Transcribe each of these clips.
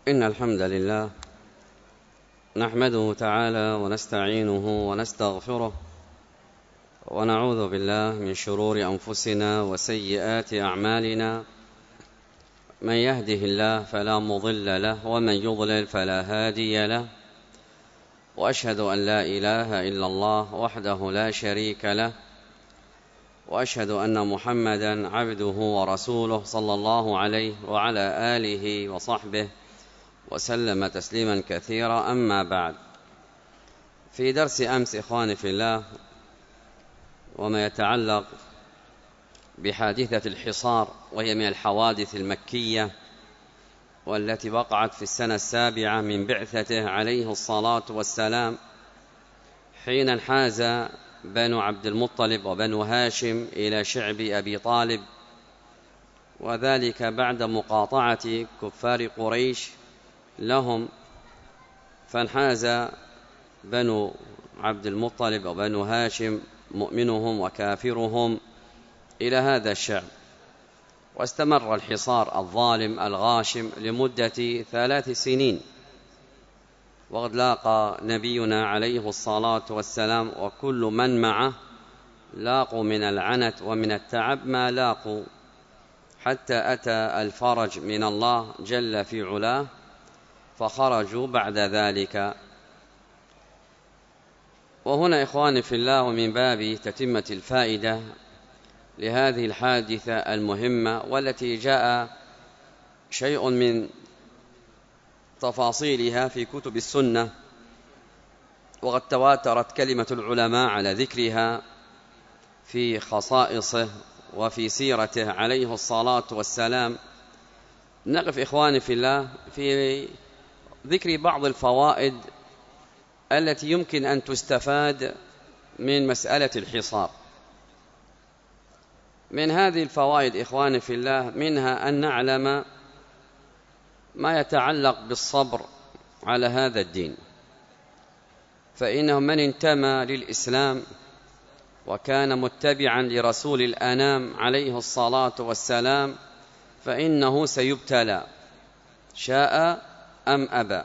إن الحمد لله نحمده تعالى ونستعينه ونستغفره ونعوذ بالله من شرور أنفسنا وسيئات أعمالنا. من يهده الله فلا مضل له ومن يضلل فلا هادي له، وأشهد أن لا إله إلا الله وحده لا شريك له، وأشهد أن محمدًا عبده ورسوله صلى الله عليه وعلى آله وصحبه وسلم تسليما كثيرا. أما بعد، في درس أمس إخواني في الله وما يتعلق بحادثة الحصار، وهي من الحوادث المكية والتي وقعت في السنة 7 من بعثته عليه الصلاة والسلام، حين انحاز بنو عبد المطلب وبنو هاشم إلى شعب أبي طالب، وذلك بعد مقاطعة كفار قريش لهم، فانحاز بنو عبد المطلب وبنو هاشم مؤمنهم وكافرهم إلى هذا الشعب، واستمر الحصار الظالم الغاشم لمدة 3 سنين. وقد لاقى نبينا عليه الصلاة والسلام وكل من معه لاقوا من العنت ومن التعب ما لاقوا، حتى أتى الفرج من الله جل في علاه، فخرجوا بعد ذلك. وهنا إخواني في الله، ومن باب تتمة الفائدة لهذه الحادثة المهمة، والتي جاء شيء من تفاصيلها في كتب السنة، وقد تواترت كلمة العلماء على ذكرها في خصائصه وفي سيرته عليه الصلاة والسلام. نقف إخواني في الله في ذكر بعض الفوائد التي يمكن أن تستفاد من مسألة الحصار. من هذه الفوائد إخواني في الله، منها أن نعلم ما يتعلق بالصبر على هذا الدين، فإنه من انتمى للإسلام وكان متبعا لرسول الأنام عليه الصلاة والسلام فإنه سيبتلى شاء أم أبى.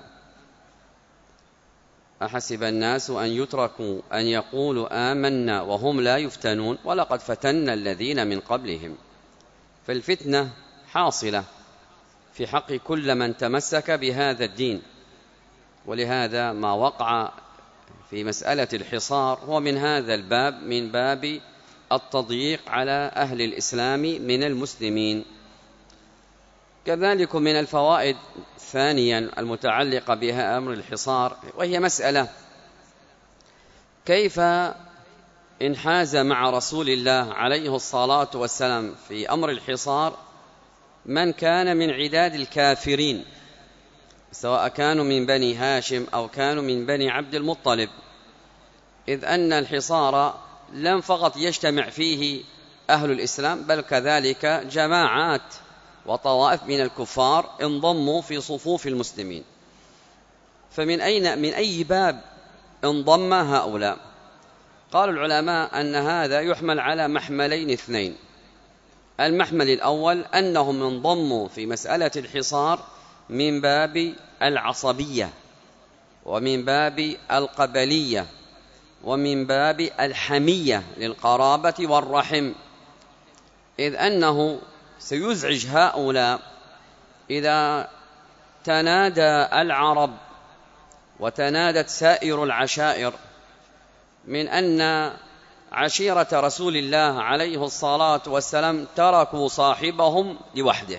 أحسب الناس أن يتركوا أن يقولوا آمنا وهم لا يفتنون ولقد فتنا الذين من قبلهم. فالفتنة حاصلة في حق كل من تمسك بهذا الدين، ولهذا ما وقع في مسألة الحصار هو من هذا الباب، من باب التضييق على أهل الإسلام من المسلمين. كذلك من الفوائد ثانيا المتعلقة بها أمر الحصار، وهي مسألة كيف انحاز مع رسول الله عليه الصلاة والسلام في أمر الحصار من كان من عداد الكافرين، سواء كانوا من بني هاشم أو كانوا من بني عبد المطلب، إذ أن الحصار لم فقط يجتمع فيه أهل الإسلام، بل كذلك جماعات وطوائف من الكفار انضموا في صفوف المسلمين. فمن أي باب انضم هؤلاء؟ قال العلماء أن هذا يحمل على محملين اثنين. المحمل الأول أنهم انضموا في مسألة الحصار من باب العصبية، ومن باب القبلية، ومن باب الحمية للقرابة والرحم، إذ أنه سيزعج هؤلاء إذا تنادى العرب وتنادت سائر العشائر من أن عشيرة رسول الله عليه الصلاة والسلام تركوا صاحبهم لوحده،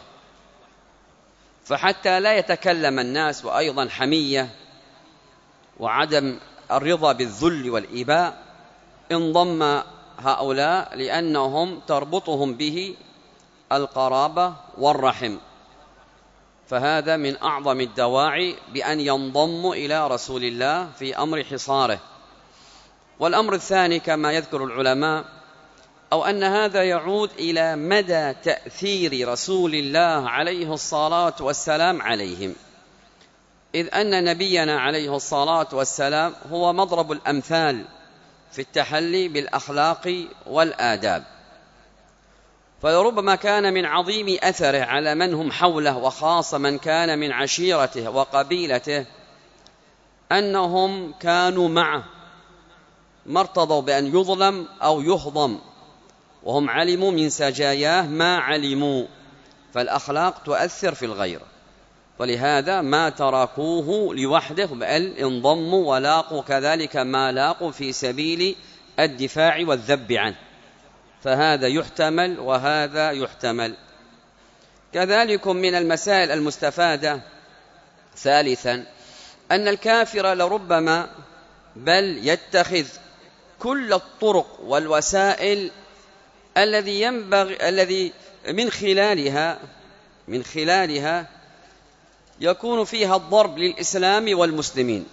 فحتى لا يتكلم الناس، وأيضا حمية وعدم الرضا بالذل والإباء، انضم هؤلاء لأنهم تربطهم به القرابة والرحم. فهذا من أعظم الدواعي بأن ينضموا إلى رسول الله في أمر حصاره. والأمر الثاني كما يذكر العلماء، أو أن هذا يعود إلى مدى تأثير رسول الله عليه الصلاة والسلام عليهم، إذ أن نبينا عليه الصلاة والسلام هو مضرب الأمثال في التحلي بالأخلاق والآداب. فلربما كان من عظيم أثره على من هم حوله، وخاصة من كان من عشيرته وقبيلته، أنهم كانوا معه، ما ارتضوا بأن يظلم أو يهضم، وهم علموا من سجاياه ما علموا، فالأخلاق تؤثر في الغير، ولهذا ما تركوه لوحده، بل انضموا ولاقوا كذلك ما لاقوا في سبيل الدفاع والذب عنه، فهذا يحتمل وهذا يحتمل. كذلك من المسائل المستفادة ثالثا أن الكافر لربما بل يتخذ كل الطرق والوسائل الذي من خلالها يكون فيها الضرب للإسلام والمسلمين.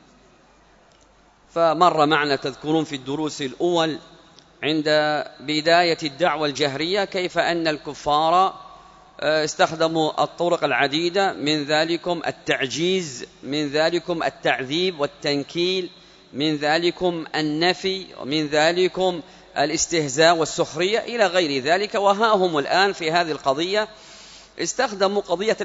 فمر معنا تذكرون في الدروس الأول عند بداية الدعوة الجهرية كيف أن الكفار استخدموا الطرق العديدة، من ذلكم التعجيز، من ذلكم التعذيب والتنكيل، من ذلكم النفي، ومن ذلكم الاستهزاء والسخرية إلى غير ذلك. وها هم الآن في هذه القضية استخدموا قضية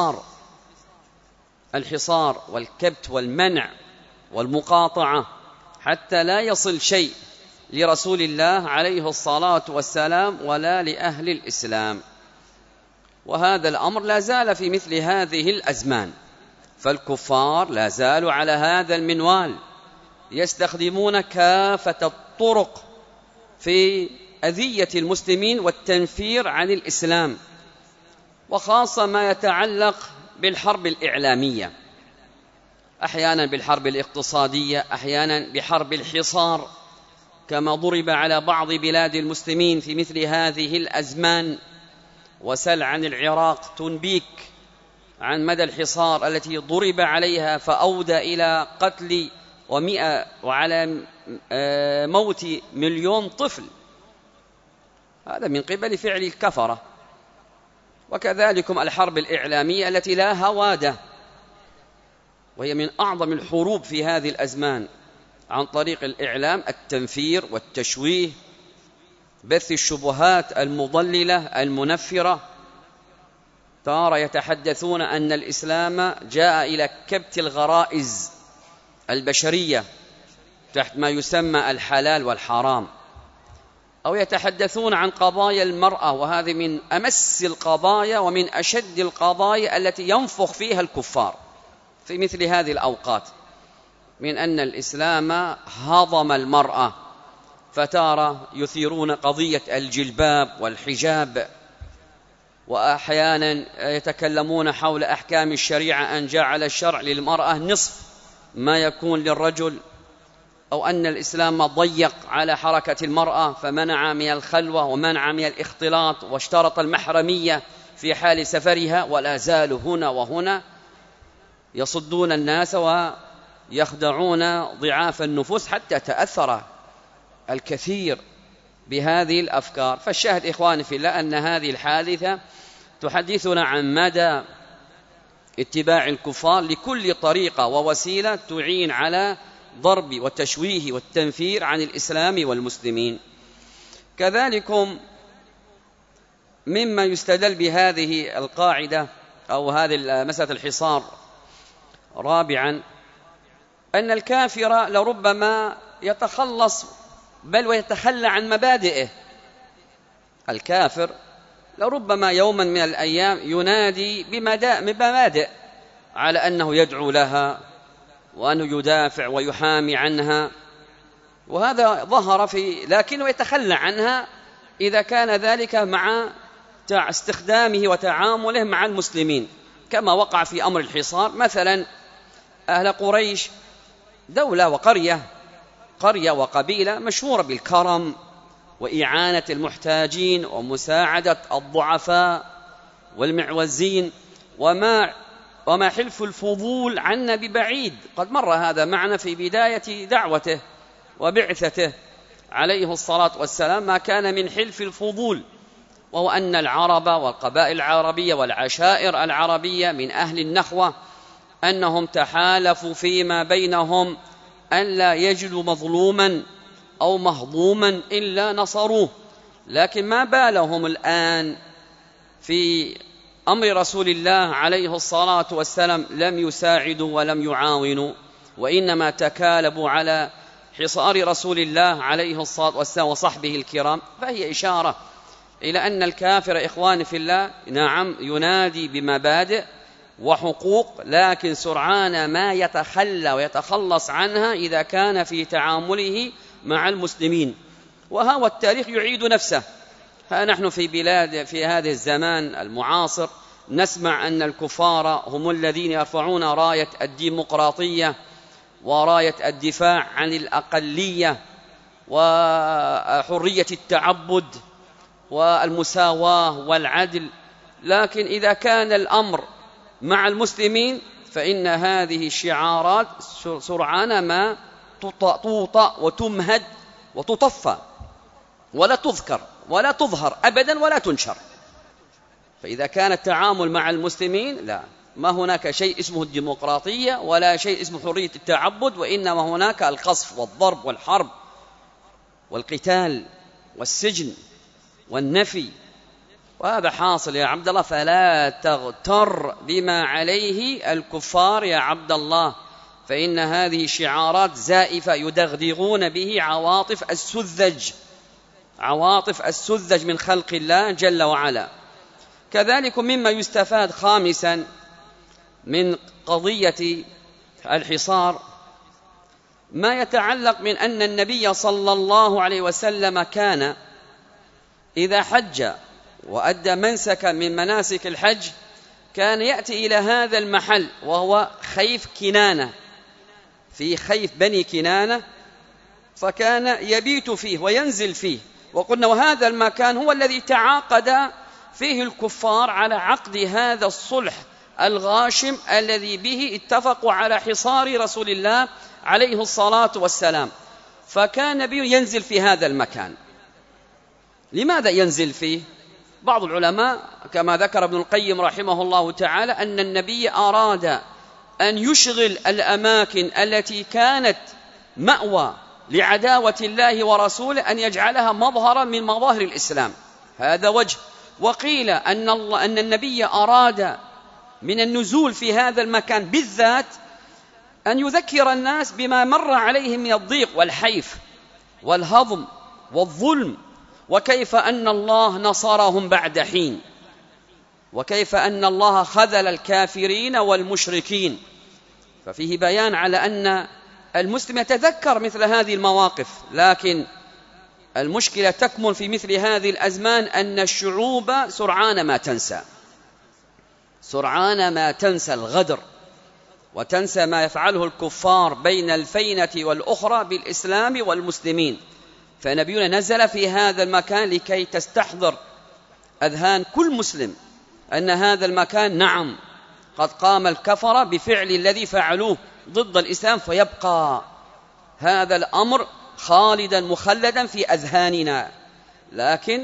الحصار والكبت والمنع والمقاطعة حتى لا يصل شيء لرسول الله عليه الصلاة والسلام ولا لأهل الإسلام. وهذا الأمر لا زال في مثل هذه الأزمان، فالكفار لا زالوا على هذا المنوال، يستخدمون كافة الطرق في أذية المسلمين والتنفير عن الإسلام، وخاصة ما يتعلق بالحرب الإعلامية، أحيانا بالحرب الاقتصادية، أحيانا بحرب الحصار كما ضرب على بعض بلاد المسلمين في مثل هذه الأزمان. وسل عن العراق تنبيك عن مدى الحصار التي ضرب عليها، فأودى إلى قتل وعلى موت 1,000,000 طفل، هذا من قبل فعل الكفرة. وكذلك الحرب الإعلامية التي لا هوادة، وهي من أعظم الحروب في هذه الأزمان، عن طريق الإعلام التنفير والتشويه، بث الشبهات المضللة المنفرة. ترى يتحدثون أن الإسلام جاء إلى كبت الغرائز البشرية تحت ما يسمى الحلال والحرام، أو يتحدثون عن قضايا المرأة، وهذه من أمس القضايا ومن أشد القضايا التي ينفخ فيها الكفار في مثل هذه الأوقات، من أن الإسلام هضم المرأة، فتارة يثيرون قضية الجلباب والحجاب، وأحيانا يتكلمون حول أحكام الشريعة، أن جعل الشرع للمرأة نصف ما يكون للرجل، أو أن الإسلام ضيق على حركة المرأة فمنع من الخلوة ومنع من الاختلاط واشترط المحرمية في حال سفرها. ولا زالوا هنا وهنا يصدون الناس ويخدعون ضعاف النفوس حتى تأثر الكثير بهذه الأفكار. فالشاهد إخواني في الله أن هذه الحادثة تحدثنا عن مدى اتباع الكفار لكل طريقة ووسيلة تعين على ضرب والتشويه والتنفير عن الإسلام والمسلمين. كذلك مما يستدل بهذه القاعدة أو هذه مسألة الحصار رابعا أن الكافر لربما يتخلص بل ويتخلى عن مبادئه. الكافر لربما يوما من الأيام ينادي بمبادئ على أنه يدعو لها وأنه يدافع ويحامي عنها، وهذا ظهر لكنه يتخلى عنها إذا كان ذلك مع استخدامه وتعامله مع المسلمين، كما وقع في أمر الحصار. مثلا أهل قريش دولة وقرية وقبيلة مشهورة بالكرم وإعانة المحتاجين ومساعدة الضعفاء والمعوزين، وما حلف الفضول عنا ببعيد. قد مر هذا معنا في بداية دعوته وبعثته عليه الصلاة والسلام، ما كان من حلف الفضول، وهو أن العرب والقبائل العربية والعشائر العربية من أهل النخوة أنهم تحالفوا فيما بينهم أن لا يجدوا مظلوما أو مهضوما إلا نصروه، لكن ما بالهم الآن في أمر رسول الله عليه الصلاة والسلام لم يساعدوا ولم يعاونوا، وإنما تكالبوا على حصار رسول الله عليه الصلاة والسلام وصحبه الكرام. فهي إشارة إلى أن الكافر إخواني في الله نعم ينادي بمبادئ وحقوق، لكن سرعان ما يتخلى ويتخلص عنها إذا كان في تعامله مع المسلمين. وهو التاريخ يعيد نفسه. ها نحن في بلاد في هذا الزمان المعاصر نسمع أن الكفار هم الذين يرفعون راية الديمقراطية وراية الدفاع عن الأقلية وحرية التعبد والمساواة والعدل، لكن إذا كان الأمر مع المسلمين فإن هذه الشعارات سرعان ما توطأ وتمهد وتطفى ولا تذكر ولا تظهر أبدا ولا تنشر. فإذا كان التعامل مع المسلمين لا، ما هناك شيء اسمه الديمقراطية ولا شيء اسمه حرية التعبد، وإنما هناك القصف والضرب والحرب والقتال والسجن والنفي، وهذا حاصل يا عبد الله. فلا تغتر بما عليه الكفار يا عبد الله، فإن هذه شعارات زائفة يدغدغون به عواطف السذج من خلق الله جل وعلا. كذلك مما يستفاد خامسا من قضية الحصار ما يتعلق من أن النبي صلى الله عليه وسلم كان إذا حج وأدى منسكا من مناسك الحج كان يأتي إلى هذا المحل وهو خيف كنانة، في خيف بني كنانة، فكان يبيت فيه وينزل فيه. وقلنا وهذا المكان هو الذي تعاقد فيه الكفار على عقد هذا الصلح الغاشم الذي به اتفقوا على حصار رسول الله عليه الصلاة والسلام. فكان النبي ينزل في هذا المكان. لماذا ينزل فيه؟ بعض العلماء كما ذكر ابن القيم رحمه الله تعالى أن النبي أراد أن يشغل الأماكن التي كانت مأوى لعداوة الله ورسوله أن يجعلها مظهرا من مظاهر الإسلام، هذا وجه. وقيل أن النبي أراد من النزول في هذا المكان بالذات أن يذكر الناس بما مر عليهم من الضيق والحيف والهضم والظلم، وكيف أن الله نصرهم بعد حين، وكيف أن الله خذل الكافرين والمشركين. ففيه بيان على أن المسلم يتذكر مثل هذه المواقف، لكن المشكلة تكمن في مثل هذه الأزمان أن الشعوب سرعان ما تنسى الغدر وتنسى ما يفعله الكفار بين الفينة والأخرى بالإسلام والمسلمين. فنبينا نزل في هذا المكان لكي تستحضر أذهان كل مسلم أن هذا المكان نعم قد قام الكفر بفعل الذي فعلوه ضد الإسلام، فيبقى هذا الأمر خالدا مخلدا في أذهاننا. لكن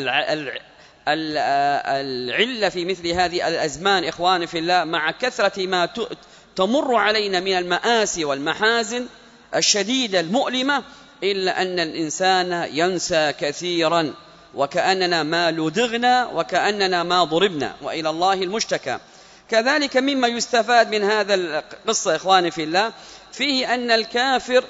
العلة في مثل هذه الأزمان إخواني في الله مع كثرة ما تمر علينا من المآسي والمحازن الشديدة المؤلمة إلا أن الإنسان ينسى كثيرا، وكأننا ما لدغنا وكأننا ما ضربنا، وإلى الله المشتكى. كذلك مما يستفاد من هذا القصة إخواني في الله فيه أن الكافر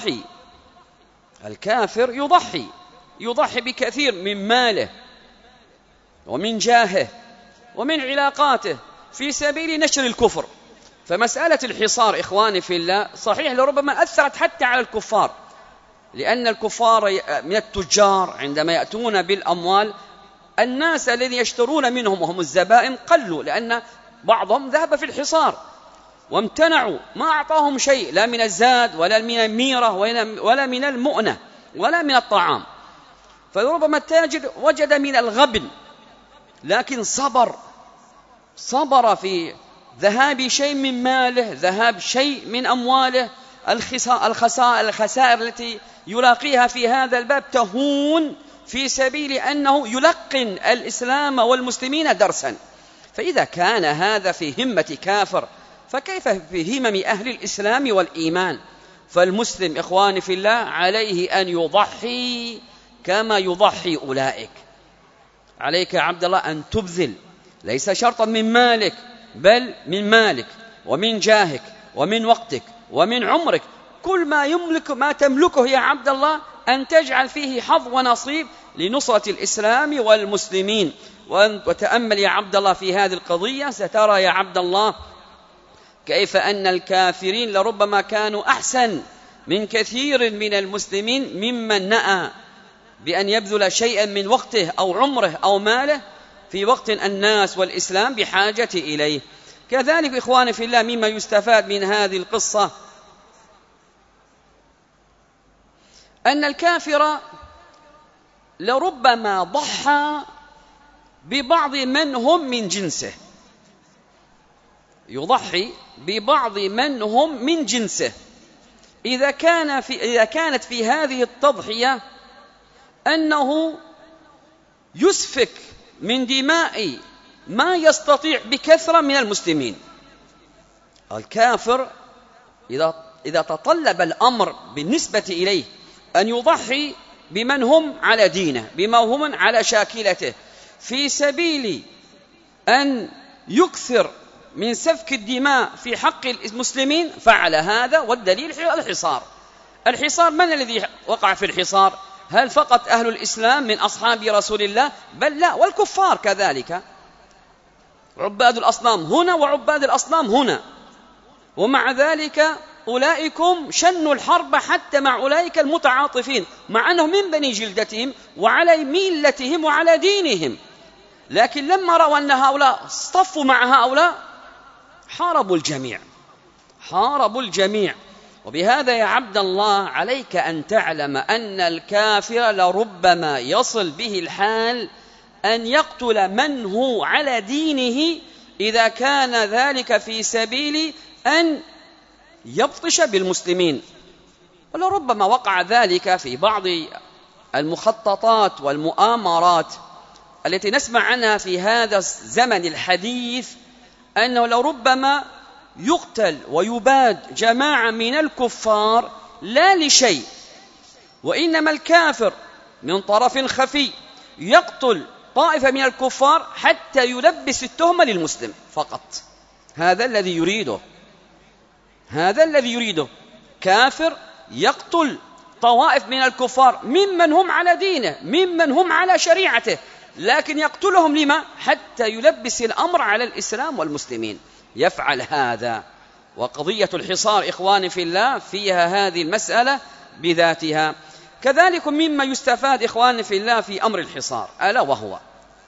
يضحي بكثير من ماله ومن جاهه ومن علاقاته في سبيل نشر الكفر. فمسألة الحصار إخواني في الله صحيح لربما أثرت حتى على الكفار، لأن الكفار من التجار عندما يأتون بالأموال الناس الذين يشترون منهم وهم الزبائن قلوا، لأن بعضهم ذهب في الحصار وامتنعوا، ما أعطاهم شيء لا من الزاد ولا من الميرة ولا من المؤنة ولا من الطعام. فربما التاجر وجد من الغبن لكن صبر في ذهاب شيء من ماله، ذهاب شيء من أمواله، الخسائر التي يلاقيها في هذا الباب تهون في سبيل أنه يلقن الإسلام والمسلمين درسا. فإذا كان هذا في همة كافر فكيف في همم أهل الإسلام والإيمان؟ فالمسلم إخواني في الله عليه أن يضحي كما يضحي أولئك. عليك يا عبد الله أن تبذل، ليس شرطا من مالك، بل من مالك ومن جاهك ومن وقتك ومن عمرك، كل ما يملك ما تملكه يا عبد الله أن تجعل فيه حظ ونصيب لنصرة الإسلام والمسلمين. وتأمل يا عبد الله في هذه القضية، سترى يا عبد الله كيف أن الكافرين لربما كانوا أحسن من كثير من المسلمين ممن نأى بأن يبذل شيئا من وقته أو عمره أو ماله في وقت الناس والإسلام بحاجة إليه. كذلك إخواني في الله، مما يستفاد من هذه القصة أن الكافر لربما ضحى ببعض من هم من جنسه، يضحي ببعض من هم من جنسه إذا كانت في هذه التضحية أنه يسفك من دماء ما يستطيع بكثرة من المسلمين. الكافر إذا تطلب الأمر بالنسبة إليه أن يضحي بمن هم على دينه، بما هم على شاكلته، في سبيل أن يكثر من سفك الدماء في حق المسلمين، فعل هذا. والدليل الحصار من الذي وقع في الحصار؟ هل فقط أهل الإسلام من أصحاب رسول الله؟ بل لا، والكفار كذلك، عباد الأصنام هنا وعباد الأصنام هنا. ومع ذلك أولئكم شنوا الحرب حتى مع أولئك المتعاطفين، مع أنهم من بني جلدتهم وعلى ملتهم وعلى دينهم، لكن لما رأوا أن هؤلاء اصطفوا مع هؤلاء حاربوا الجميع. وبهذا يا عبد الله عليك أن تعلم أن الكافر لربما يصل به الحال أن يقتل من هو على دينه إذا كان ذلك في سبيل أن يبطش بالمسلمين. ولربما وقع ذلك في بعض المخططات والمؤامرات التي نسمع عنها في هذا الزمن الحديث، أنه لربما يقتل ويباد جماعة من الكفار لا لشيء، وإنما الكافر من طرف خفي يقتل طائفة من الكفار حتى يلبس التهمة للمسلم فقط. هذا الذي يريده كافر يقتل طوائف من الكفار ممن هم على دينه، ممن هم على شريعته، لكن يقتلهم لما؟ حتى يلبس الأمر على الإسلام والمسلمين. يفعل هذا. وقضية الحصار إخواني في الله فيها هذه المسألة بذاتها. كذلك مما يستفاد إخواني في الله في أمر الحصار، ألا وهو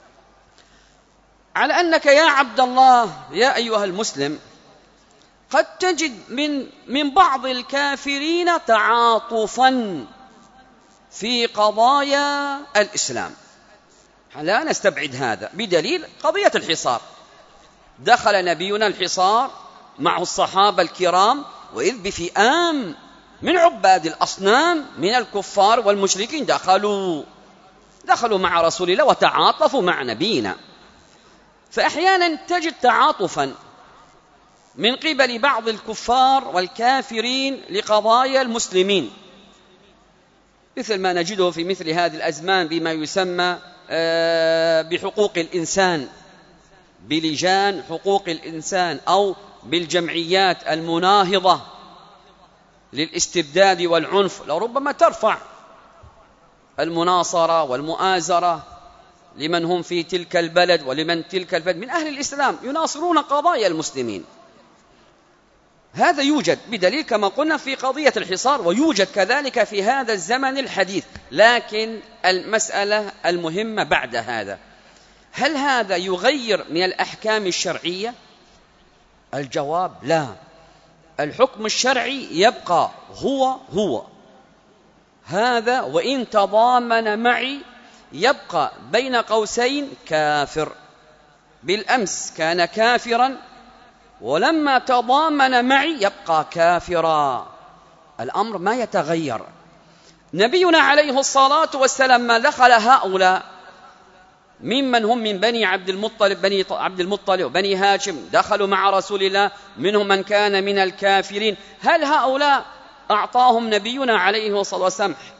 على أنك يا عبد الله يا أيها المسلم قد تجد من بعض الكافرين تعاطفا في قضايا الإسلام. لا نستبعد هذا بدليل قضية الحصار. دخل نبينا الحصار مع الصحابة الكرام، وإذ بفئام من عباد الأصنام من الكفار والمشركين دخلوا مع رسول الله وتعاطفوا مع نبينا. فأحيانا تجد تعاطفا من قبل بعض الكفار والكافرين لقضايا المسلمين، مثل ما نجده في مثل هذه الأزمان بما يسمى بحقوق الإنسان، بلجان حقوق الإنسان، أو بالجمعيات المناهضة للاستبداد والعنف. لربما ترفع المناصرة والمؤازرة لمن هم في تلك البلد ولمن تلك البلد من أهل الإسلام يناصرون قضايا المسلمين. هذا يوجد بدليل كما قلنا في قضية الحصار، ويوجد كذلك في هذا الزمن الحديث. لكن المسألة المهمة بعد هذا، هل هذا يغير من الأحكام الشرعية؟ الجواب لا، الحكم الشرعي يبقى هو هذا، وإن تضامن معي يبقى بين قوسين كافر. بالأمس كان كافرا، ولما تضامن معي يبقى كافرا، الأمر ما يتغير. نبينا عليه الصلاة والسلام ما دخل هؤلاء ممن هم من بني عبد المطلب وبني هاشم، دخلوا مع رسول الله، منهم من كان من الكافرين. هل هؤلاء أعطاهم نبينا عليه الصلاة والسلام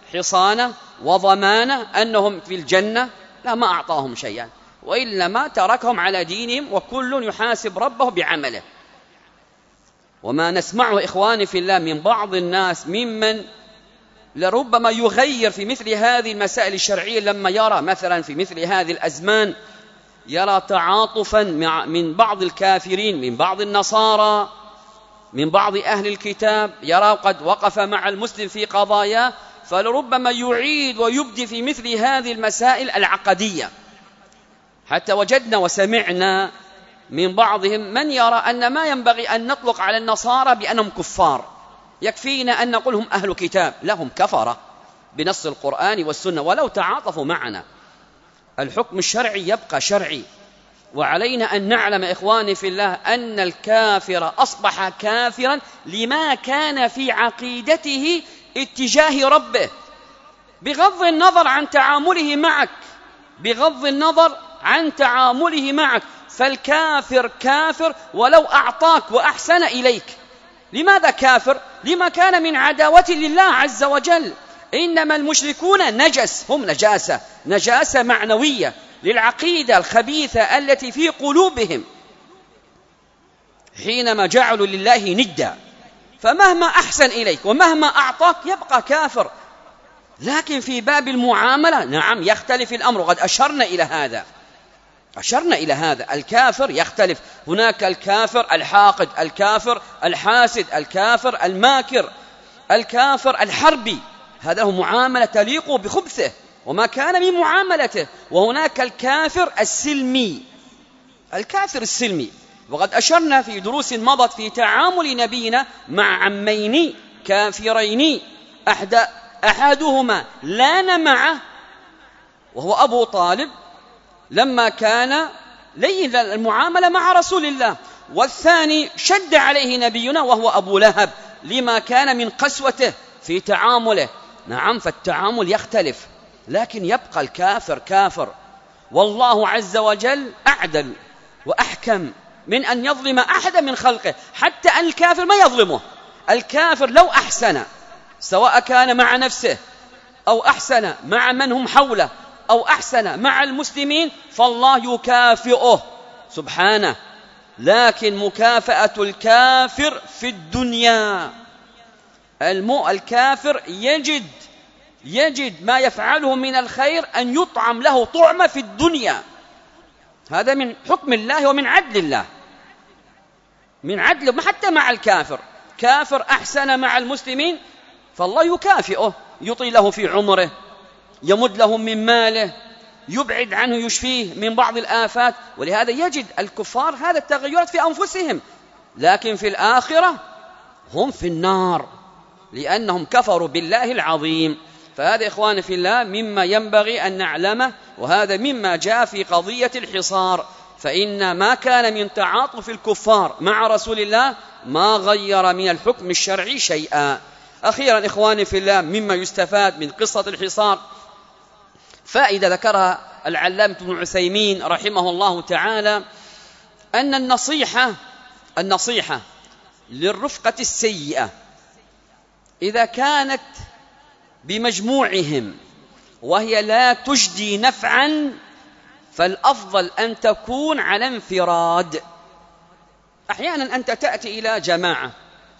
حصانة وضمانة أنهم في الجنة، لا، ما أعطاهم شيئا، وإلا ما تركهم على دينهم، وكل يحاسب ربه بعمله. وما نسمعه إخواني في الله من بعض الناس ممن لربما يغير في مثل هذه المسائل الشرعية، لما يرى مثلا في مثل هذه الأزمان يرى تعاطفا من بعض الكافرين، من بعض النصارى، من بعض أهل الكتاب، يرى قد وقف مع المسلم في قضايا، فلربما يعيد ويبدي في مثل هذه المسائل العقدية. حتى وجدنا وسمعنا من بعضهم من يرى أن ما ينبغي أن نطلق على النصارى بأنهم كفار، يكفينا أن نقول هم أهل كتاب، لهم كفرة بنص القرآن والسنة ولو تعاطفوا معنا. الحكم الشرعي يبقى شرعي، وعلينا أن نعلم إخواني في الله أن الكافر أصبح كافرا لما كان في عقيدته اتجاه ربه، بغض النظر عن تعامله معك، بغض النظر عن تعامله معك، فالكافر كافر ولو أعطاك وأحسن إليك. لماذا كافر؟ لما كان من عداوة لله عز وجل. إنما المشركون نجس، هم نجاسة معنوية للعقيدة الخبيثة التي في قلوبهم، حينما جعلوا لله ندا، فمهما أحسن إليك ومهما أعطاك يبقى كافر. لكن في باب المعاملة نعم يختلف الأمر، وقد أشرنا إلى هذا. الكافر يختلف، هناك الكافر الحاقد، الكافر الحاسد، الكافر الماكر، الكافر الحربي، هذا له معاملة تليق بخبثه وما كان من معاملته. وهناك الكافر السلمي، وقد أشرنا في دروس مضت في تعامل نبينا مع عمين كافرين، أحدهما لان معه وهو أبو طالب لما كان لين المعاملة مع رسول الله، والثاني شد عليه نبينا وهو أبو لهب لما كان من قسوته في تعامله. نعم، فالتعامل يختلف، لكن يبقى الكافر كافر. والله عز وجل أعدل وأحكم من أن يظلم أحدا من خلقه، حتى أن الكافر ما يظلمه. الكافر لو أحسن، سواء كان مع نفسه أو أحسن مع من هم حوله أو أحسن مع المسلمين، فالله يكافئه سبحانه. لكن مكافأة الكافر في الدنيا، الكافر يجد ما يفعله من الخير أن يطعم له طعمة في الدنيا. هذا من حكم الله ومن عدل الله، من عدل حتى مع الكافر. كافر أحسن مع المسلمين فالله يكافئه، يطيل له في عمره، يمد له من ماله، يبعد عنه، يشفيه من بعض الآفات. ولهذا يجد الكفار هذا التغيرات في أنفسهم، لكن في الآخرة هم في النار لأنهم كفروا بالله العظيم. فهذا إخواني في الله مما ينبغي أن نعلمه، وهذا مما جاء في قضية الحصار. فإن ما كان من تعاطف الكفار مع رسول الله ما غير من الحكم الشرعي شيئا. أخيرا إخواني في الله مما يستفاد من قصة الحصار فائدة ذكرها العلامة ابن عثيمين رحمه الله تعالى، أن النصيحة للرفقة السيئة إذا كانت بمجموعهم وهي لا تجدي نفعا، فالأفضل أن تكون على انفراد. أحيانا أنت تأتي إلى جماعة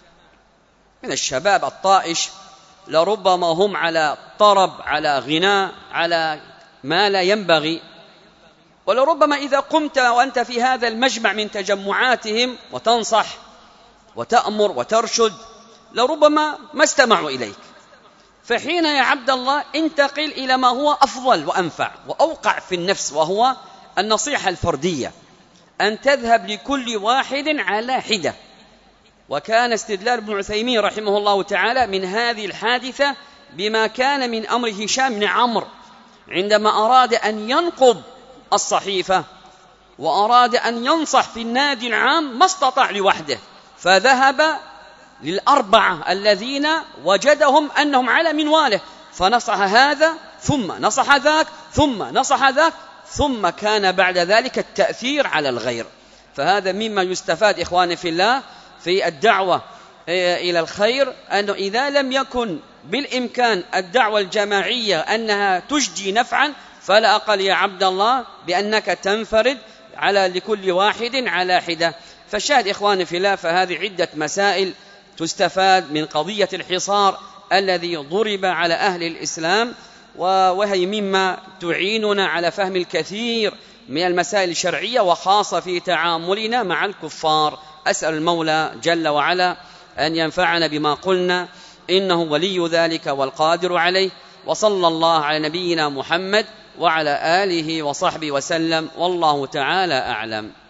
من الشباب الطائش، لربما هم على طرب، على غناء، على ما لا ينبغي، ولربما إذا قمت وأنت في هذا المجمع من تجمعاتهم وتنصح وتأمر وترشد، لربما ما استمعوا إليك. فحين يا عبد الله انتقل إلى ما هو أفضل وأنفع وأوقع في النفس، وهو النصيحة الفردية، أن تذهب لكل واحد على حدة. وكان استدلال ابن عثيمين رحمه الله تعالى من هذه الحادثة بما كان من أمر هشام بن عمرو عندما أراد أن ينقض الصحيفة وأراد أن ينصح في النادي العام، ما استطاع لوحده، فذهب للأربعة الذين وجدهم أنهم على منواله، فنصح هذا ثم نصح ذاك ثم نصح ذاك، ثم كان بعد ذلك التأثير على الغير. فهذا مما يستفاد إخواني في الله في الدعوة إلى الخير، أنه إذا لم يكن بالإمكان الدعوة الجماعية أنها تجدي نفعا، فلا أقل يا عبد الله بأنك تنفرد على لكل واحد على حدة. فالشاهد إخواني في الله، فهذه عدة مسائل تستفاد من قضية الحصار الذي ضرب على أهل الإسلام، وهي مما تعيننا على فهم الكثير من المسائل الشرعية، وخاصة في تعاملنا مع الكفار. أسأل المولى جل وعلا أن ينفعنا بما قلنا، إنه ولي ذلك والقادر عليه. وصلى الله على نبينا محمد وعلى آله وصحبه وسلم، والله تعالى أعلم.